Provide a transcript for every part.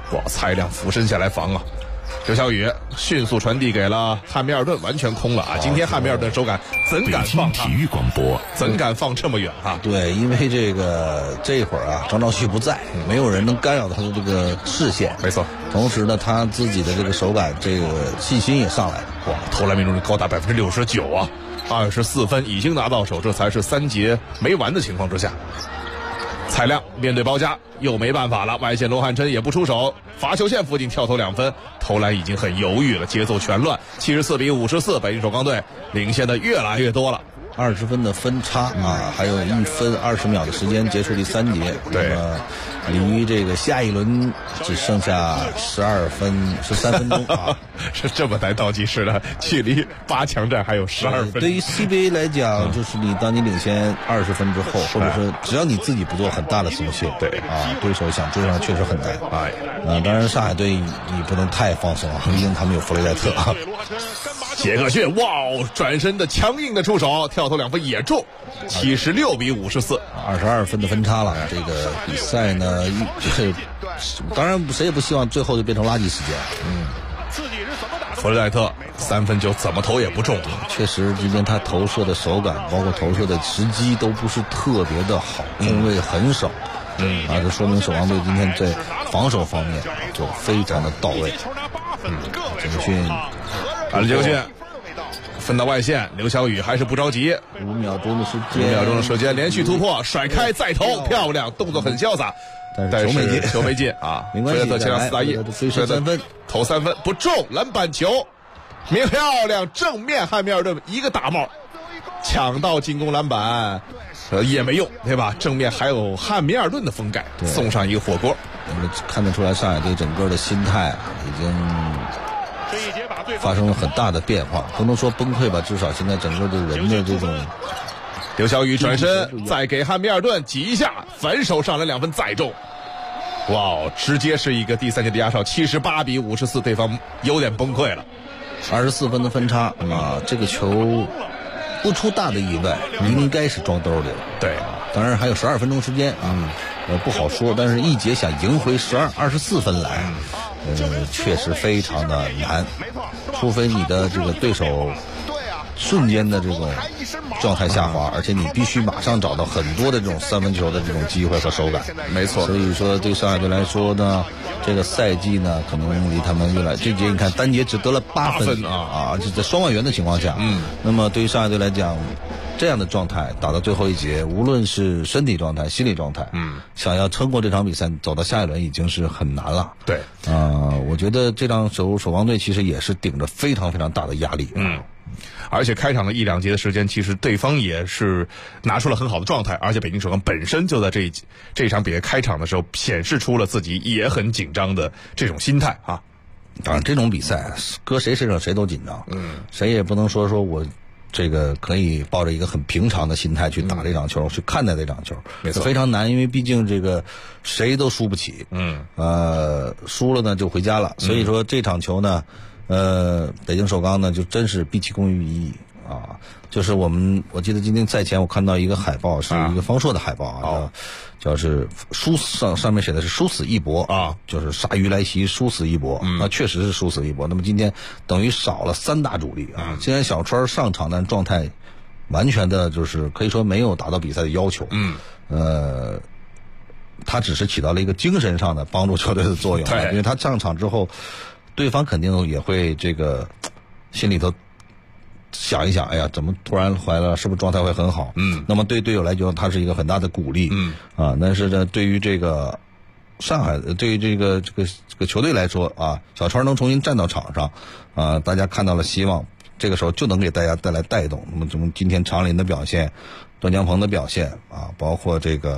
哇，蔡亮俯身下来防啊。刘晓宇迅速传递给了汉密尔顿，完全空了啊！今天汉密尔顿手感怎敢放体育广播， 怎敢放这么远啊？ 对，因为这会儿啊，张兆旭不在，没有人能干扰他的这个视线。 没错。 同时呢，他自己的这个手感，这个信心也上来了。 哇，投篮命中率高达69%啊！24分已经拿到手，这才是3节没完的情况之下。蔡亮面对包夹又没办法了，外线罗汉琛也不出手，罚球线附近跳投2分，投篮已经很犹豫了，节奏全乱。74-54，北京首钢队领先的越来越多了。 20分的分差啊，还有1分20秒的时间结束第3节。 对， 离这个下一轮只剩下13分钟啊， 是这么难倒计时的，距离8强战还有12分。 对于 CBA 来讲，就是当你领先20分之后，或者说只要你自己不做很大的松懈， 对啊，对手想追上确实很难。当然上海队你不能太放松啊，毕竟他们有弗雷戴特啊。 杰克逊，哇，转身的强硬的出手，跳投2分也中，76-54，22 分的分差了。这个比赛呢，当然谁也不希望最后就变成垃圾时间。 弗雷戴特3分球怎么投也不中， 确实今天他投射的手感，包括投射的时机都不是特别的好，空位很少。这说明首钢队今天在防守方面就非常的到位。杰克逊， 杰克逊分到外线，刘晓宇还是不着急 ，5秒钟的时间，连续突破，甩开再投，漂亮，动作很潇洒，但是球没进啊！ 没关系， 前两4打1， 追射3分， 投3分不中，篮板球，漂亮，正面汉密尔顿一个大帽，抢到进攻篮板，也没用，对吧？正面还有汉密尔顿的封盖，送上一个火锅。 我们看得出来，上海队整个的心态已经发生了很大的变化，不能说崩溃吧，至少现在整个的人的这种。 刘晓宇转身再给汉密尔顿挤一下，反手上篮2分再中，哇，直接是一个第3节的压哨，78-54，对方有点崩溃了。 24分的分差啊，这个球不出大的意外，应该是装兜里了。 对， 当然还有12分钟时间啊，不好说，但是一节想赢回24分来，确实非常的难，除非你的这个对手瞬间的这种状态下滑，而且你必须马上找到很多的这种3分球的这种机会和手感。 没错， 所以说对上海队来说呢，这个赛季呢可能离他们越来，这节你看单节只得了8分啊，这在双外援的情况下，那么对于上海队来讲，这样的状态打到最后一节，无论是身体状态、心理状态，想要撑过这场比赛，走到下一轮已经是很难了。 对， 我觉得这场首钢队其实也是顶着非常非常大的压力。 而且开场的1、2节的时间，其实对方也是拿出了很好的状态，而且北京首钢本身就在这场比赛开场的时候显示出了自己也很紧张的这种心态啊。 当然，这种比赛搁谁身上谁都紧张，谁也不能说我这个可以抱着一个很平常的心态去打这场球，去看待这场球，非常难，因为毕竟这个谁都输不起，输了呢就回家了，所以说这场球呢。北京首钢呢，就真是毕其功于一役啊！就是我记得今天赛前我看到一个海报，是一个方硕的海报啊，叫是上面写的是殊死一搏啊，就是鲨鱼来袭，殊死一搏，那确实是殊死一搏。那么今天等于少了3大主力啊，既然小川上场，但状态完全的就是可以说没有达到比赛的要求，他只是起到了一个精神上的帮助球队的作用，因为他上场之后。对方肯定也会这个心里头想一想，哎呀，怎么突然回来了？是不是状态会很好？那么对队友来讲，他是一个很大的鼓励。但是呢，对于这个上海，对于这个球队来说啊，小川能重新站到场上啊，大家看到了希望，这个时候就能给大家带来带动。那么从今天常林的表现，段江鹏的表现啊，包括这个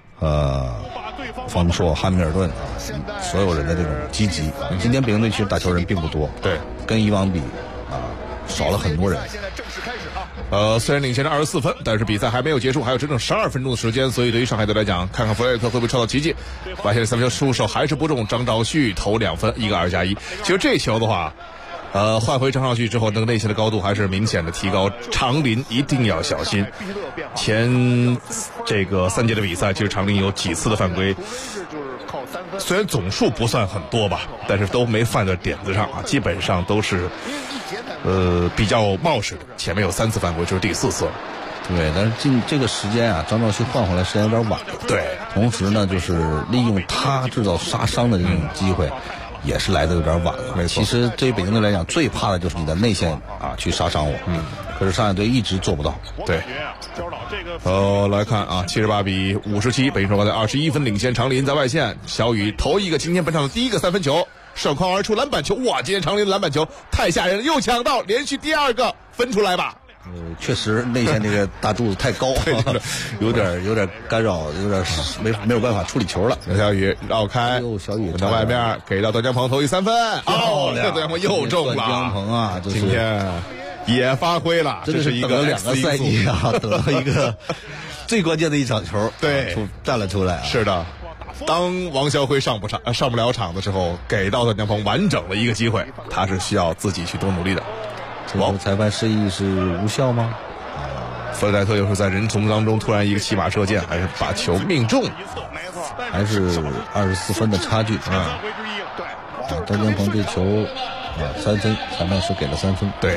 方硕、汉密尔顿啊，所有人的这种积极。今天北京队其实打球人并不多， 对， 跟以往比少了很多人。 虽然领先着24分，但是比赛还没有结束，还有整整12分钟的时间，所以对于上海队来讲，看看弗雷特会不会创造奇迹。发现3分球出手还是不中，张兆旭投2分，一个2+1。其实这球的话，换回张兆旭之后，那个内线的高度还是明显的提高。长林一定要小心。前这个3节的比赛，其实长林有几次的犯规， 虽然总数不算很多吧，但是都没犯在点子上啊，基本上都是比较冒失的。前面有3次犯规，这是第4次了。 对，但是进这个时间啊，张兆熙换回来时间有点晚。 对， 同时呢，就是利用他制造杀伤的这种机会，也是来的有点晚了。 没错。 其实对于北京队来讲，最怕的就是你的内线啊去杀伤我。可是上海队一直做不到。 对。来看啊，78比57，北京首发队21分领先长林，在外线，小雨投一个今天本场的第1个3分球，射框而出篮板球，哇！今天长林的篮板球太吓人了，又抢到，连续第2个，分出来吧。 确实内线这个大柱子太高，有点干扰，有点没有办法处理球了。 刘小雨绕开， 小雨到外面给到段江鹏投一3分，这段江鹏又中了。 段江鹏啊， 今天也发挥了， 这是等了2个赛季啊，得了一个最关键的一场球， 对， 站了出来。 是的，当王霄辉上不了场的时候，给到段江鹏完整的一个机会，他是需要自己去多努力的。 裁判示意是无效吗？ 弗雷戴特又是在人丛当中突然一个骑马射箭，还是把球命中， 还是24分的差距段江鹏这球3分，裁判是给了3分。 对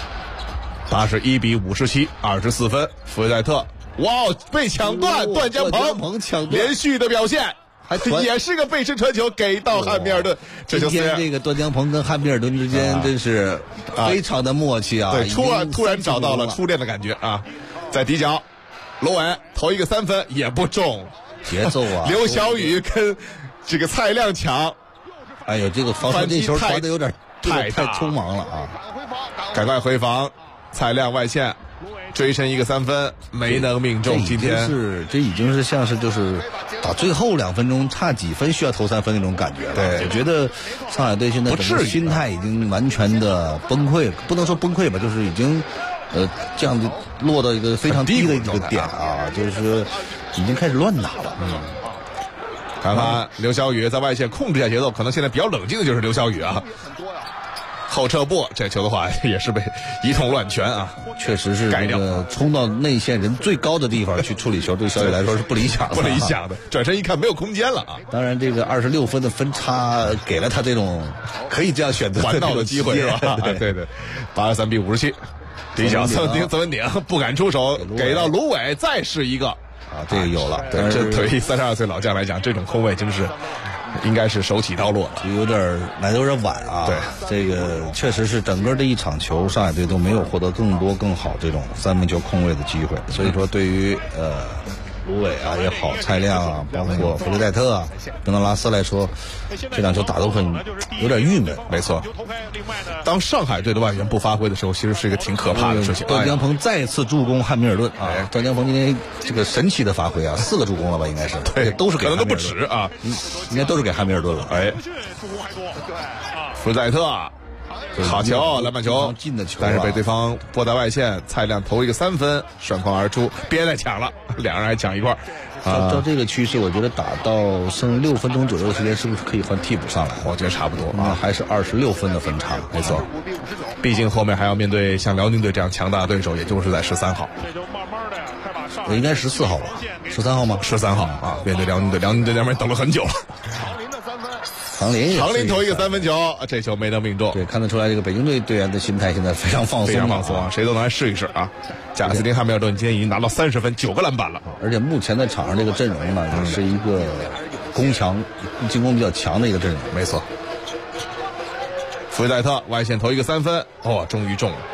，81比57，24分，弗雷戴特，哇，被抢断，段江鹏抢断， 连续的表现。也是个背身传球给到汉密尔顿， 这就是这个段江鹏跟汉密尔顿之间真是非常的默契啊！ 对，突然找到了初恋的感觉啊！在底角，罗伟投一个3分也不中， 节奏啊！ 刘小雨跟这个蔡亮抢， 哎呦，这个防守这球传的有点太匆忙了啊！ 赶快回防，蔡亮外线。追身一个3分没能命中，今天这已经是像是就是打最后2分钟差几分需要投3分那种感觉了。 对， 我觉得上海队现在整个心态已经完全的崩溃，不能说崩溃吧，就是已经这样的落到一个非常低的一个点啊，就是已经开始乱打了。 看看刘小雨在外线控制一下节奏，可能现在比较冷静的就是刘小雨啊。后撤步，这球的话也是被一通乱拳啊， 确实是这个冲到内线人最高的地方去处理球，对小雨来说是不理想的。转身一看没有空间了啊！ 当然，这个26分的分差给了他这种可以这样选择玩闹的机会，是吧？对，83比57，底角曾文鼎不敢出手，给到卢伟，再是一个啊，这个有了。 这对于32岁老将来讲，这种空位真是。应该是手起刀落， 有点来的有点晚啊。 对， 这个确实是整个这一场球，上海队都没有获得更多更好这种3分球空位的机会。所以说，对于卢伟啊也好，蔡亮啊，包括弗雷戴特啊，本德拉斯来说，这两球打都有点郁闷。 没错，当上海队的外援不发挥的时候，其实是一个挺可怕的事情。 段江鹏再次助攻汉密尔顿啊！段江鹏今天这个神奇的发挥啊，4个助攻了吧？应该是， 对， 都是给可能都不止啊， 应该都是给汉密尔顿了。 哎，弗雷戴特。好球，篮板球进的球， 但是被对方拨在外线，蔡亮投一个3分，涮框而出，别再抢了，两人还抢一块。 照这个趋势，我觉得打到剩6分钟左右的时间，是不是可以换替补上来？ 我觉得差不多啊，还是26分的分差， 没错。毕竟后面还要面对像辽宁队这样强大的对手，也就是在13号。 应该14号吧？13号吗 ？13号啊，面对辽宁队，辽宁队那边等了很久了。 唐林投一个3分球，这球没能命中。 对，看得出来这个北京队队员的心态现在非常放松啊，谁都能来试一试啊。贾斯汀·汉密尔顿今天已经拿到30分，9个篮板了。 而且目前在场上这个阵容呢，也是一个进攻比较强的一个阵容。 没错。弗雷戴特外线投一个3分，终于中了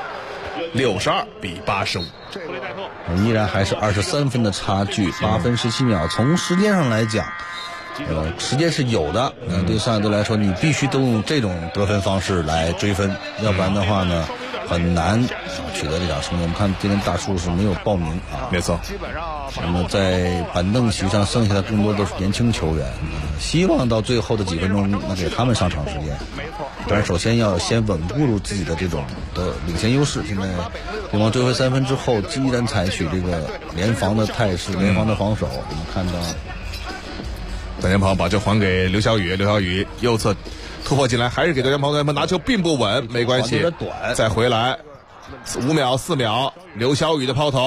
，62比85。 依然还是23分的差距，8分17秒。从时间上来讲。时间是有的，对上海队来说，你必须都用这种得分方式来追分，要不然的话呢，很难取得这场胜利。我们看今天大树是没有报名啊， 没错。 那么在板凳席上剩下的更多都是年轻球员，希望到最后的几分钟能给他们上场时间。但是首先要先稳固住自己的这种的领先优势。现在对方追回3分之后，依然采取这个联防的态势，联防的防守。我们看到。 段江鹏把球还给刘小雨，刘小雨右侧突破进来，还是给段江鹏，段江鹏拿球并不稳，没关系，再回来，5秒4秒，刘小雨的抛投，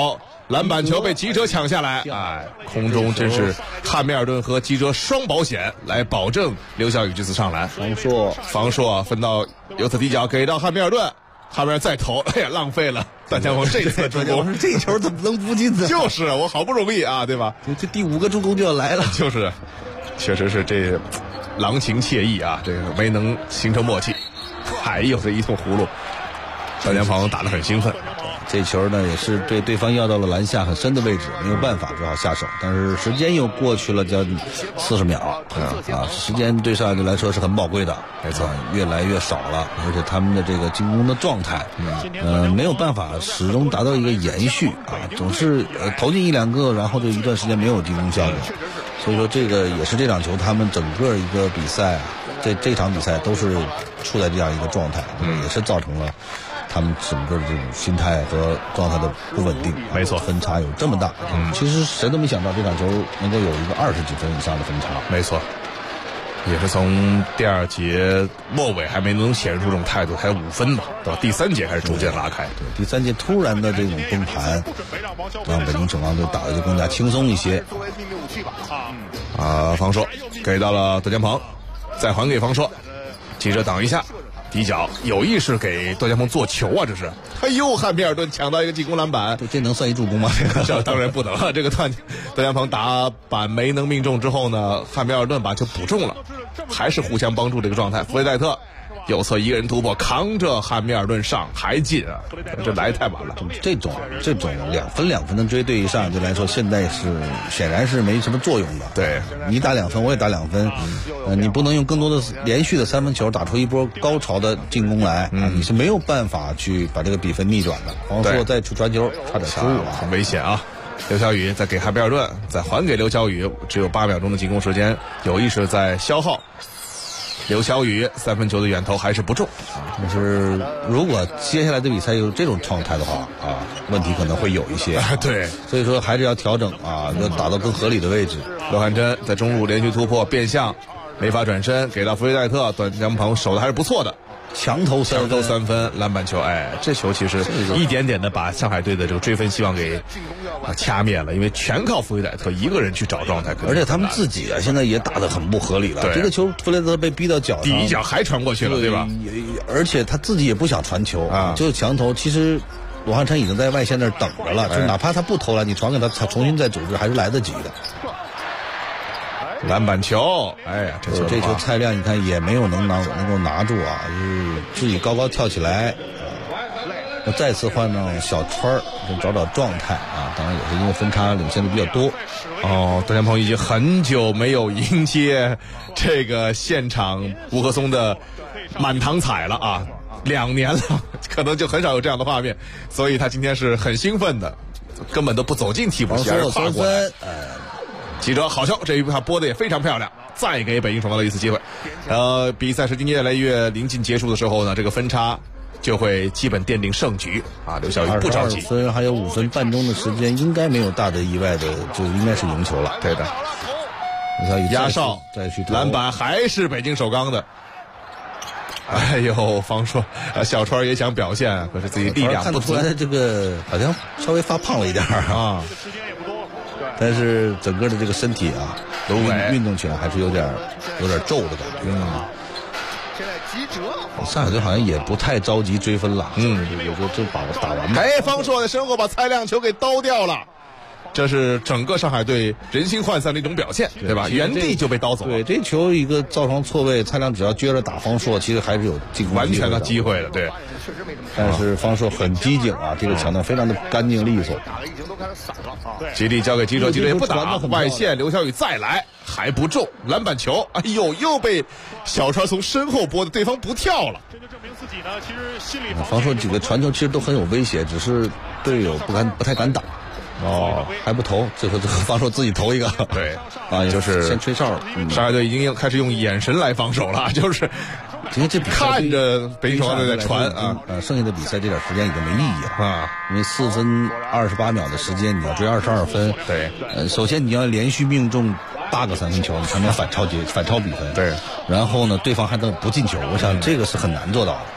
篮板球被吉哲抢下来，哎，空中真是汉密尔顿和吉哲双保险来保证刘晓宇这次上篮。方硕分到右侧底角给到汉密尔顿，汉密尔顿再投，哎呀，浪费了段江鹏这次助攻， 这球怎么能不进呢？ 就是我好不容易啊，对吧？ 这第5个助攻就要来了， 就是，确实是这郎情妾意啊，这个没能形成默契，还有这一通葫芦，段江鹏打得很兴奋。 这球呢也是被对方要到了篮下很深的位置，没有办法只好下手，但是时间又过去了将近40秒，时间对上海队来说是很宝贵的， 没错， 越来越少了，而且他们的这个进攻的状态，没有办法始终达到一个延续啊，总是投进1-2个，然后就一段时间没有进攻效果，所以说这个也是这场球他们整个一个比赛啊，这场比赛都是处在这样一个状态，也是造成了他们整个的这种心态和状态的不稳定， 没错， 分差有这么大。其实谁都没想到这场球能够有一个20几分以上的分差。 没错，也是从第2节末尾还没能显示出这种态度，才5分嘛，到第3节开始逐渐拉开。 对，第3节突然的这种崩盘，让北京首钢队打得就更加轻松一些。 方硕给到了段江鹏，再还给方硕，记者挡一下。底角有意识给段江鹏做球啊，这是！哎呦，汉密尔顿抢到一个进攻篮板， 这能算一助攻吗？ 这当然不能了。这个段江鹏打板没能命中之后呢，汉密尔顿把球补中了，还是互相帮助这个状态。弗雷戴特右侧一个人突破，扛着汉密尔顿上还进啊，这来太晚了。 这种2分的追对一上就来说，现在是显然是没什么作用的。 对， 你打2分，我也打2分，你不能用更多的连续的3分球打出一波高潮的进攻来，你是没有办法去把这个比分逆转的。黄硕再出传球，差点失误啊， 很危险啊！刘晓宇再给汉密尔顿，再还给刘晓宇，只有8秒钟的进攻时间，有意识在消耗。刘晓宇3分球的远投还是不中， 但是如果接下来的比赛有这种状态的话问题可能会有一些。 对， 所以说还是要调整要打到更合理的位置。 罗汉珍在中路连续突破变向，没法转身，给到弗雷戴特，段江鹏守的还是不错的。 强投3 分，篮板球，哎，这球其实一点点的把上海队的这个追分希望给掐灭了，因为全靠弗雷戴特一个人去找状态， 而且他们自己现在也打得很不合理了。这个球弗雷戴特被逼到脚上， 第一脚还传过去了，对吧？ 而且他自己也不想传球就是强投。其实罗汉琛已经在外线那儿等着了，就哪怕他不投了，你传给他重新再组织还是来得及的。 篮板球，哎呀， 这球蔡亮你看也没有能够拿住就是自己高高跳起来再次换到小川找状态当然也是因为分差领先的比较多。 段江鹏已经很久没有迎接这个现场吴和松的满堂彩了2年了，可能就很少有这样的画面，所以他今天是很兴奋的，根本都不走进替补席，而是跨过来。记者好球，这一下拨的也非常漂亮，再给北京首钢的一次机会。比赛时间越来越临近结束的时候呢，这个分差就会基本奠定胜局刘晓宇不着急， 分还有5分半钟的时间，应该没有大的意外的，就应该是赢球了。 对的， 刘晓宇压哨再去篮板还是北京首钢的。哎呦，方硕小川也想表现，可是自己力量不足， 看得出来这个好像稍微发胖了一点但是整个的这个身体运动起来还是有点皱的感觉现在急折，上海队好像也不太着急追分了，有时候就把我打完吧。 方硕在身后把蔡亮球给刀掉了，这是整个上海队人心涣散的一种表现，对吧？原地就被刀走了。 对，这球一个造成错位，蔡亮只要撅着打方硕，其实还是有进攻完全的机会的，对。 但是方硕很机警这个抢断非常的干净利索。 基地交给记者，记者也不打，外线刘晓宇再来还不中，篮板球，哎呦，又被小川从身后拨的，对方不跳了。这就证明自己呢，其实心里方硕几个传球其实都很有威胁，只是队友不太敢打。还不投，最后方硕自己投一个。 对就是先吹哨。 上海队已经开始用眼神来防守了，就是因为这看着北京首钢队在传剩下的比赛这点时间已经没意义了因为4分28秒的时间你要追22分， 对， 首先你要连续命中8个3分球，你才能反超比分， 对， 然后呢对方还能不进球，我想这个是很难做到的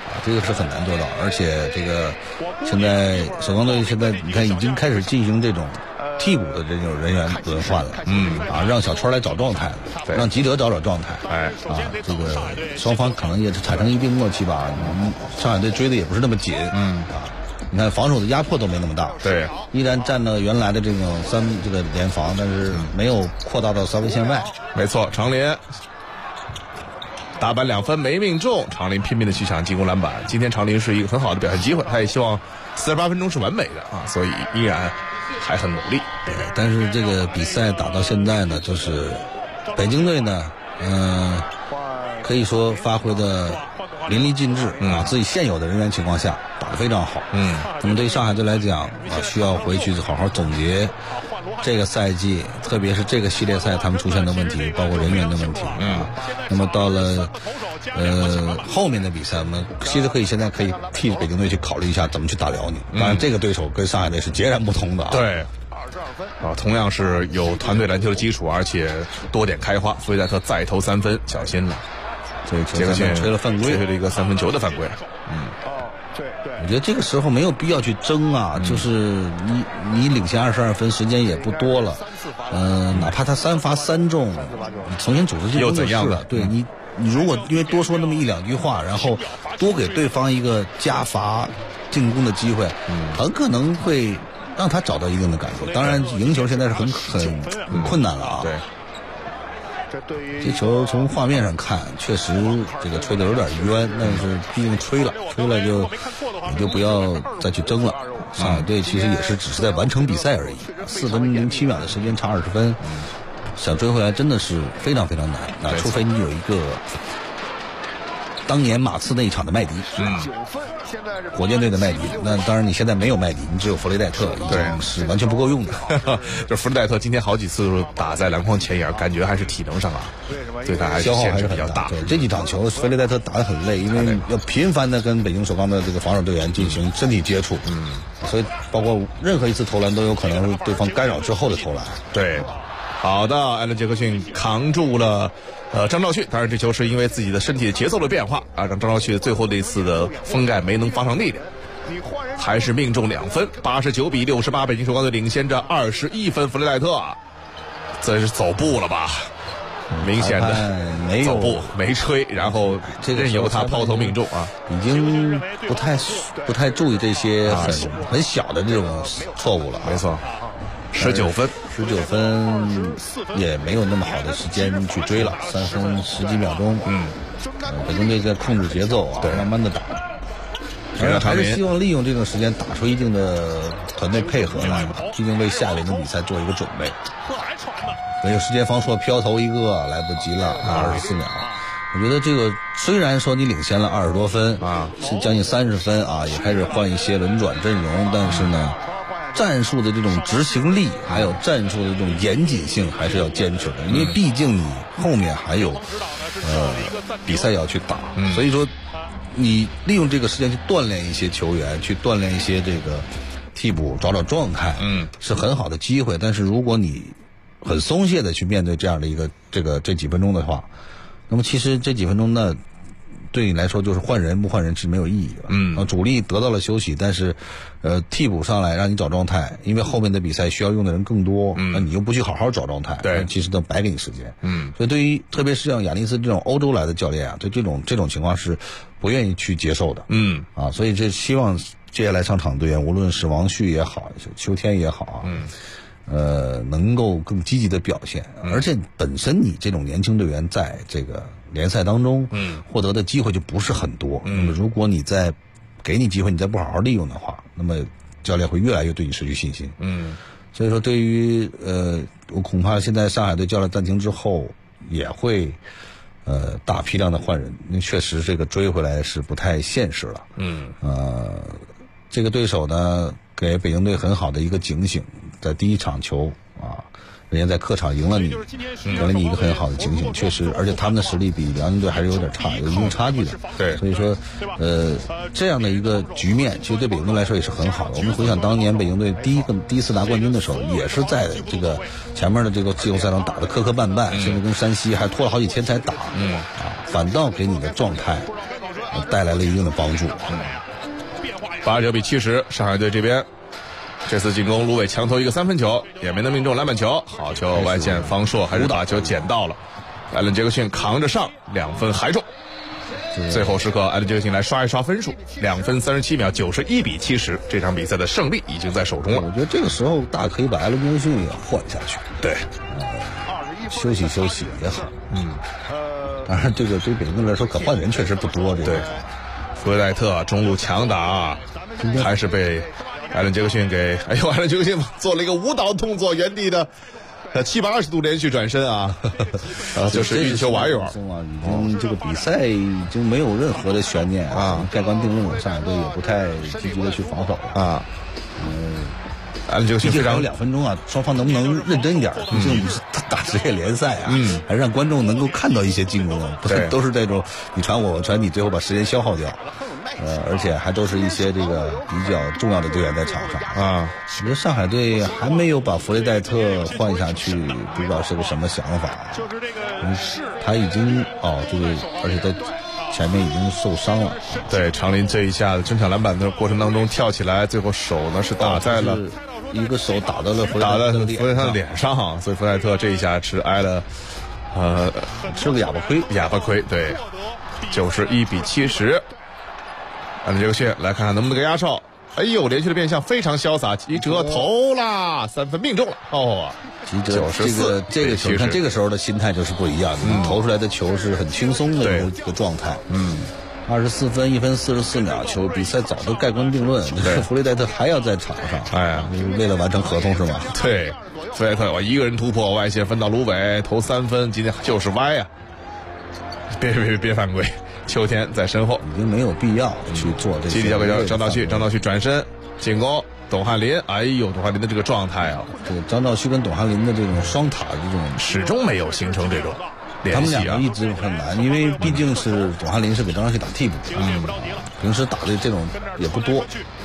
这个是很难做到。而且这个现在首钢队现在你看已经开始进行这种替补的这种人员轮换了，让小川来找状态，让吉德找状态，这个双方可能也是产生一定默契吧。上海队追的也不是那么紧，你看防守的压迫都没那么大， 对， 依然占了原来的这种这个联防，但是没有扩大到3分线外。 没错，长林打板2分没命中，长林拼命的去抢进攻篮板。今天长林是一个很好的表现机会，他也希望48分钟是完美的所以依然还很努力。 对，但是这个比赛打到现在呢，就是北京队呢，可以说发挥的淋漓尽致自己现有的人员情况下打得非常好。那么对于上海队来讲需要回去好好总结这个赛季，特别是这个系列赛他们出现的问题，包括人员的问题那么到了后面的比赛，我们其实现在可以替北京队去考虑一下怎么去打辽宁。当然这个对手跟上海队是截然不同的对同样是有团队篮球的基础，而且多点开花。弗雷戴特再投3分，小心了， 杰克逊吹了犯规， 吹了一个3分球的犯规。 我觉得这个时候没有必要去争就是你领先22分，时间也不多了，哪怕他3罚3中，你重新组织进攻又怎样了？ 对你如果因为多说那么1-2句话，然后多给对方一个加罚进攻的机会，很可能会让他找到一定的感觉。当然，赢球现在是很困难了对。 这球从画面上看，确实这个吹得有点冤，但是毕竟吹了你就不要再去争了。上海队其实也是只是在完成比赛而已，4分07秒的时间差20分，想追回来真的是非常非常难。除非你有一个当年马刺那一场的麦迪，火箭队的麦迪。那当然你现在没有麦迪，你只有弗雷戴特，已经是完全不够用的。 这弗雷戴特今天好几次打在篮筐前沿，感觉还是体能上对他消耗还是比较大。 对，这几场球弗雷戴特打得很累，因为要频繁的跟北京首钢的这个防守队员进行身体接触，所以包括任何一次投篮都有可能是对方干扰之后的投篮。 对，好的，艾伦·杰克逊扛住了张兆旭。当然这球是因为自己的身体的节奏的变化让张兆旭最后的一次的封盖没能发上力量，还是命中2分，89-68，北京首钢队领先着21分。弗雷戴特这是走步了吧？明显的没有走步没吹，然后任由他抛投命中已经不太注意这些很小的这种错误了。 没错，19分也没有那么好的时间去追了，3分10几秒钟。北京队在控制节奏慢慢的打。还是希望利用这种时间打出一定的团队配合来，毕竟为下一轮的比赛做一个准备。没有时间方说飘投一个来不及了，24秒。我觉得这个虽然说你领先了20多分是将近30分也开始换一些轮转阵容，但是呢，战术的这种执行力还有战术的这种严谨性还是要坚持的，因为毕竟你后面还有比赛要去打，所以说你利用这个时间去锻炼一些球员，去锻炼一些这个替补找状态，是很好的机会。但是如果你很松懈的去面对这样的一个这几分钟的话，那么其实这几分钟呢，对你来说就是换人不换人是没有意义的。主力得到了休息，但是替补上来让你找状态，因为后面的比赛需要用的人更多，那你又不去好好找状态，对， 其实都白给你时间。所以对于特别是像亚历斯这种欧洲来的教练对这种情况是不愿意去接受的。所以这希望接下来上场队员，无论是王旭也好，秋天也好能够更积极的表现，而且本身你这种年轻队员在这个联赛当中获得的机会就不是很多。那么如果你再给你机会，你再不好好利用的话，那么教练会越来越对你失去信心。所以说对于我恐怕现在上海队教练暂停之后也会大批量的换人，那确实这个追回来是不太现实了。这个对手呢给北京队很好的一个警醒，在第一场球人家在客场赢了你，给了你一个很好的警醒，确实，而且他们的实力比辽宁队还是有点差，有一定差距的。 对， 所以说，这样的一个局面，其实对北京队来说也是很好的。我们回想当年北京队第一次拿冠军的时候，也是在这个前面的这个季后赛上打得磕绊绊，甚至跟山西还拖了好几天才打。反倒给你的状态带来了一定的帮助。 89-70，上海队这边这次进攻，芦苇强投一个3分球，也没能命中篮板球。好球，外线方硕还是把球捡到了，艾伦杰克逊扛着上，2分还中。最后时刻，艾伦杰克逊来刷一刷分数，2分37秒，91-70，这场比赛的胜利已经在手中了。 我觉得这个时候大可以把艾伦杰克逊也换下去， 对， 休息休息也好。当然这个对北京队来说可换人确实不多。这个对，弗雷戴特中路强打，还是被艾伦杰克逊给，艾伦杰克逊做了一个舞蹈动作，原地的720度连续转身啊，就是运球玩意儿已经这个比赛已经没有任何的悬念啊，盖棺定论，上海队也不太积极的去防守啊。 艾伦杰克逊非常有2分钟啊，双方能不能认真一点？毕竟打职业联赛啊，还让观众能够看到一些进攻，不是都是这种你传我传你，最后把时间消耗掉。而且还都是一些这个比较重要的队员在场上啊。我觉得上海队还没有把弗雷戴特换下去，不知道是个什么想法。他已经这个，而且在前面已经受伤了。 对，长林这一下争抢篮板的过程当中跳起来，最后手呢是打在了一个手打到了弗雷戴特的脸上，所以弗雷戴特这一下是挨了吃个哑巴亏。 对，91-70。艾伦杰克逊来看看能不能给压哨。哎呦，连续的变向非常潇洒，吉哲投啦，3分命中了。 吉哲这个球，看这个时候的心态就是不一样的，投出来的球是很轻松的一个状态。24分1分44秒，球比赛早都盖棺定论。弗雷戴特还要在场上，为了完成合同是吗？ 对，弗雷戴特我一个人突破外线分到芦苇投3分，今天就是歪呀！别犯规。秋天在身后， 已经没有必要去做这个。 基地交给张兆旭，张兆旭转身进攻，董翰林，哎呦，董翰林的这个状态啊， 这个张兆旭跟董翰林的这种双塔这种始终没有形成这种联系他们两个一直很难，因为毕竟是董翰林是给张兆旭打替补，平时打的这种也不多，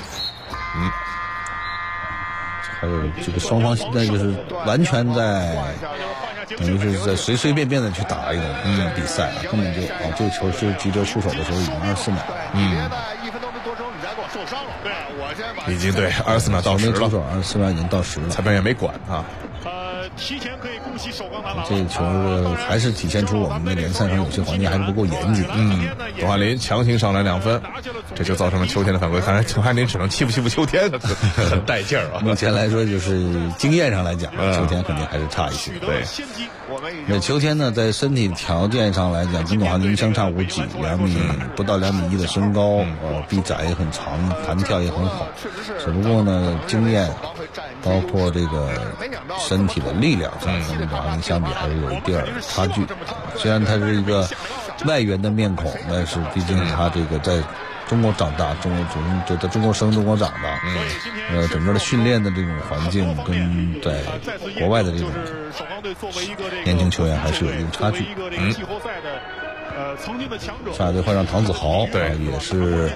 还有这个双方现在就是完全在。等于是在随随便便的去打一种比赛啊，根本就这个球是吉哲出手的时候已经24秒， 已经对24秒到10了 ，24秒已经到10了， 裁判也没管啊。 提前可以恭喜首钢男篮。这个球还是体现出我们的联赛上有些环节还是不够严谨。 董翰林强行上来2分，这就造成了秋天的反馈。看来董翰林只能欺负秋天，很带劲儿啊。 目前来说，就是经验上来讲，秋天肯定还是差一些。 对， 那秋天呢，在身体条件上来讲，跟董翰林相差无几，不到2米1的身高，臂展也很长，弹跳也很好。只不过呢，经验包括这个身体的力量上跟董翰林相比还是有一点差距。虽然他是一个外援的面孔，但是毕竟他这个在中国长大，在中国生中国长大，整个的训练的这种环境跟在国外的这种年轻球员还是有一定差距。上海队换上唐子豪， 对， 也是，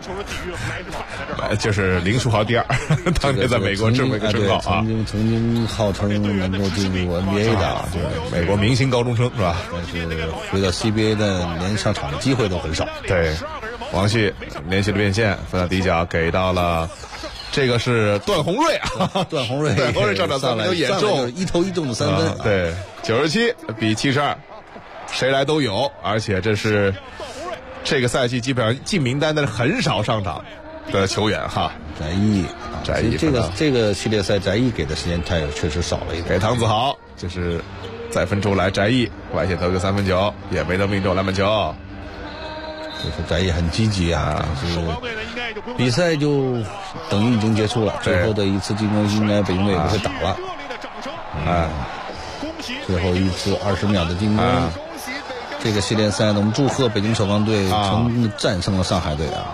就是林书豪第2，当年在美国这么一个称号啊， 曾经号称能够进入 NBA 的， 就是美国明星高中生是吧？ 但是回到 CBA 的连上场的机会都很少。 对，王旭连续的变线，分到底角给到了。这个是段宏瑞啊， 段宏瑞上场3分球也中 ，1投1中的3分。 对，97-72，谁来都有，而且这是这个赛季基本上进名单但是很少上场的球员哈。翟毅，这个系列赛翟毅给的时间他也确实少了一点。 给唐子豪，就是再分出来翟毅外线投个3分球，也没能命中篮板球。 就是翟毅很积极啊，是比赛就等于已经结束了，最后的一次进攻应该北京队也不会打了。最后一次20秒的进攻，这个系列赛呢，我们祝贺北京首钢队成功的战胜了上海队啊！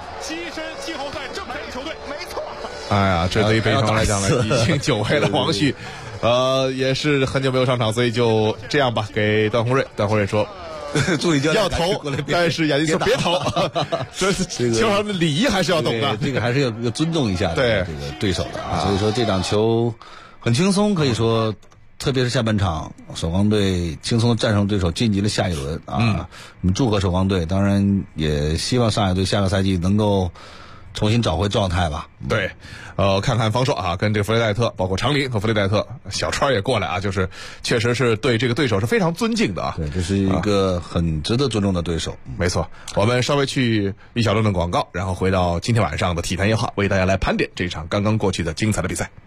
哎呀，这对于北方来讲呢，已经久违了王旭，也是很久没有上场，所以就这样吧，给段宏瑞。段宏瑞说。 助理教练要投，但是眼睛说别投，这球场的礼仪还是要懂的， 这个还是要尊重一下对这个对手的啊。所以说这场球很轻松，可以说特别是下半场，首钢队轻松战胜对手，晋级了下一轮啊！我们祝贺首钢队，当然也希望上海队下个赛季能够重新找回状态吧。 对，看看方硕啊，跟这个弗雷戴特，包括长林和弗雷戴特，小川也过来啊，就是确实是对这个对手是非常尊敬的啊。 对，这是一个很值得尊重的对手。 没错，我们稍微去一小段的广告，然后回到今天晚上的体坛夜话，为大家来盘点这场刚刚过去的精彩的比赛。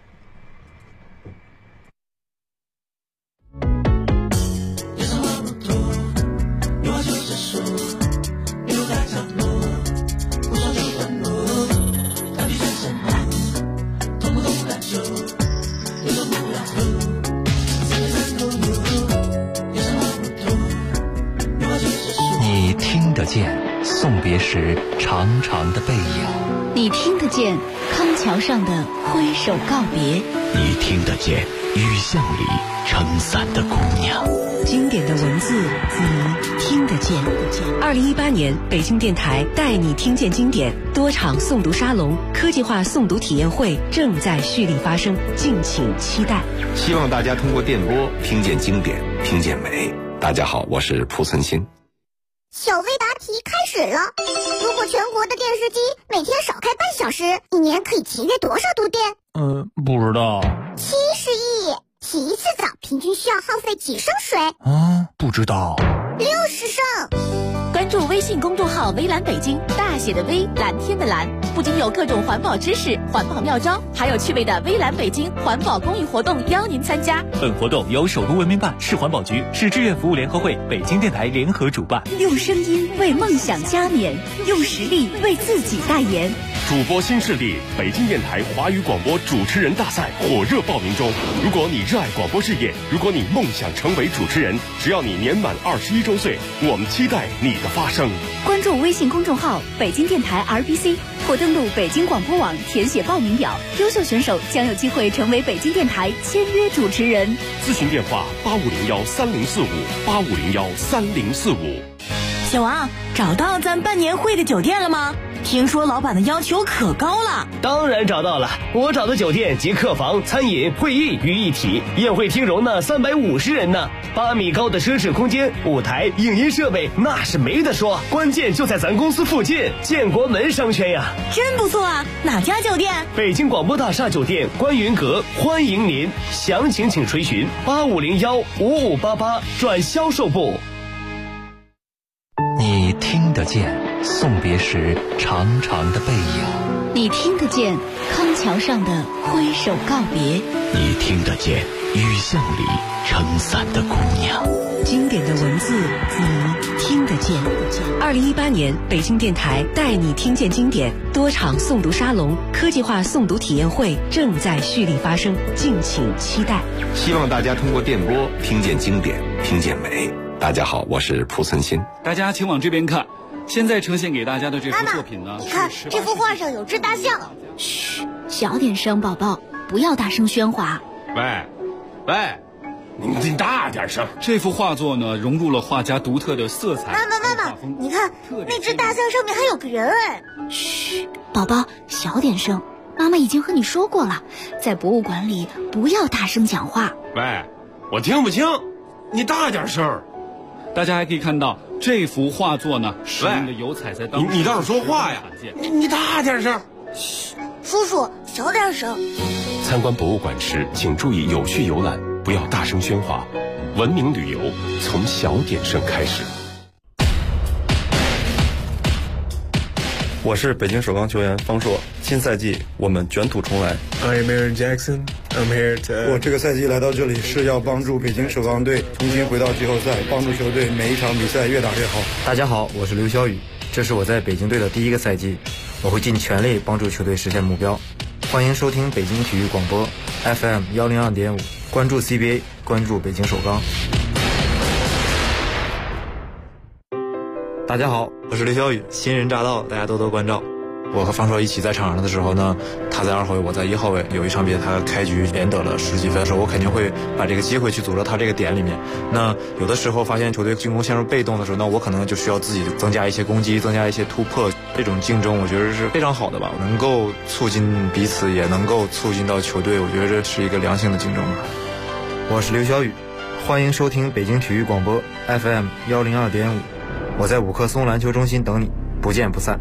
你听得见送别时长长的背影， 你听得见康桥上的挥手告别， 你听得见雨巷里撑伞的姑娘。 经典的文字你听得见。 2018年北京电台带你听见经典多场诵读沙龙、科技化诵读体验会正在蓄力发生，敬请期待。 希望大家通过电波听见经典，听见美。大家好，我是蒲存昕。 小微答题开始了。如果全国的电视机每天少开半小时，一年可以节约多少度电？ 不知道。 70亿。洗一次澡平均需要耗费几升水？ 不知道。 60升。 关注微信公众号微蓝北京，大写的微，蓝天的蓝，不仅有各种环保知识、环保妙招，还有趣味的微蓝北京环保公益活动邀您参加。 本活动由首都文明办、市环保局、市志愿服务联合会、北京电台联合主办。 用声音为梦想加冕，用实力为自己代言。 主播新势力北京电台华语广播主持人大赛火热报名中。如果你热爱广播事业，如果你梦想成为主持人，只要你年满21周岁，我们期待你的发声。 关注微信公众号北京电台 RBC 或登录北京广播网填写报名表，优秀选手将有机会成为北京电台签约主持人。 咨询电话8501304585013045。 小王，找到咱办年会的酒店了吗？听说老板的要求可高了。 当然找到了，我找的酒店集客房、餐饮、会议于一体，宴会厅容纳350人呢，8米高的奢侈空间，舞台、影音设备那是没得说，关键就在咱公司附近，建国门商圈呀。 真不错啊，哪家酒店？ 北京广播大厦酒店观云阁，欢迎您，详情请垂询85015588转销售部。 你听得见送别时长长的背影， 你听得见康桥上的挥手告别， 你听得见雨巷里撑伞的姑娘。 经典的文字你听得见。2018年北京电台带你听见经典多场诵读沙龙、科技化诵读体验会正在蓄力发生，敬请期待。 希望大家通过电波听见经典，听见美。大家好，我是蒲存昕。 大家请往这边看，现在呈现给大家的这幅作品呢， 你看这幅画上有只大象。 嘘，小点声，宝宝，不要大声喧哗。 喂，你大点声。 这幅画作呢，融入了画家独特的色彩。 妈妈，你看那只大象上面还有个人哎。 嘘，宝宝，小点声。妈妈已经和你说过了，在博物馆里不要大声讲话。 喂，我听不清，你大点声。 大家还可以看到这幅画作呢，使用的油彩在当时你倒是说话呀！你大点声。 嘘，叔叔小点声。 参观博物馆时，请注意有序游览，不要大声喧哗。文明旅游从小点声开始。 我是北京首钢球员方硕，新赛季我们卷土重来。 I'm Aaron Jackson. I'm here to. 我这个赛季来到这里是要帮助北京首钢队重新回到季后赛，帮助球队每一场比赛越打越好。 大家好，我是刘晓宇，这是我在北京队的第一个赛季，我会尽全力帮助球队实现目标。欢迎收听北京体育广播 FM 102.5，关注 CBA， 关注北京首钢。 大家好，我是刘晓宇，新人乍到，大家多多关照。我和方硕一起在场上的时候呢，他在2号位，我在1号位。有一场比赛他开局连得了10几分的时候，我肯定会把这个机会去组织他这个点里面。那有的时候发现球队进攻陷入被动的时候，那我可能就需要自己增加一些攻击，增加一些突破。这种竞争我觉得是非常好的吧，能够促进彼此，也能够促进到球队，我觉得这是一个良性的竞争吧。 我是刘晓宇，欢迎收听北京体育广播 FM 102.5，我在五棵松篮球中心等你，不见不散。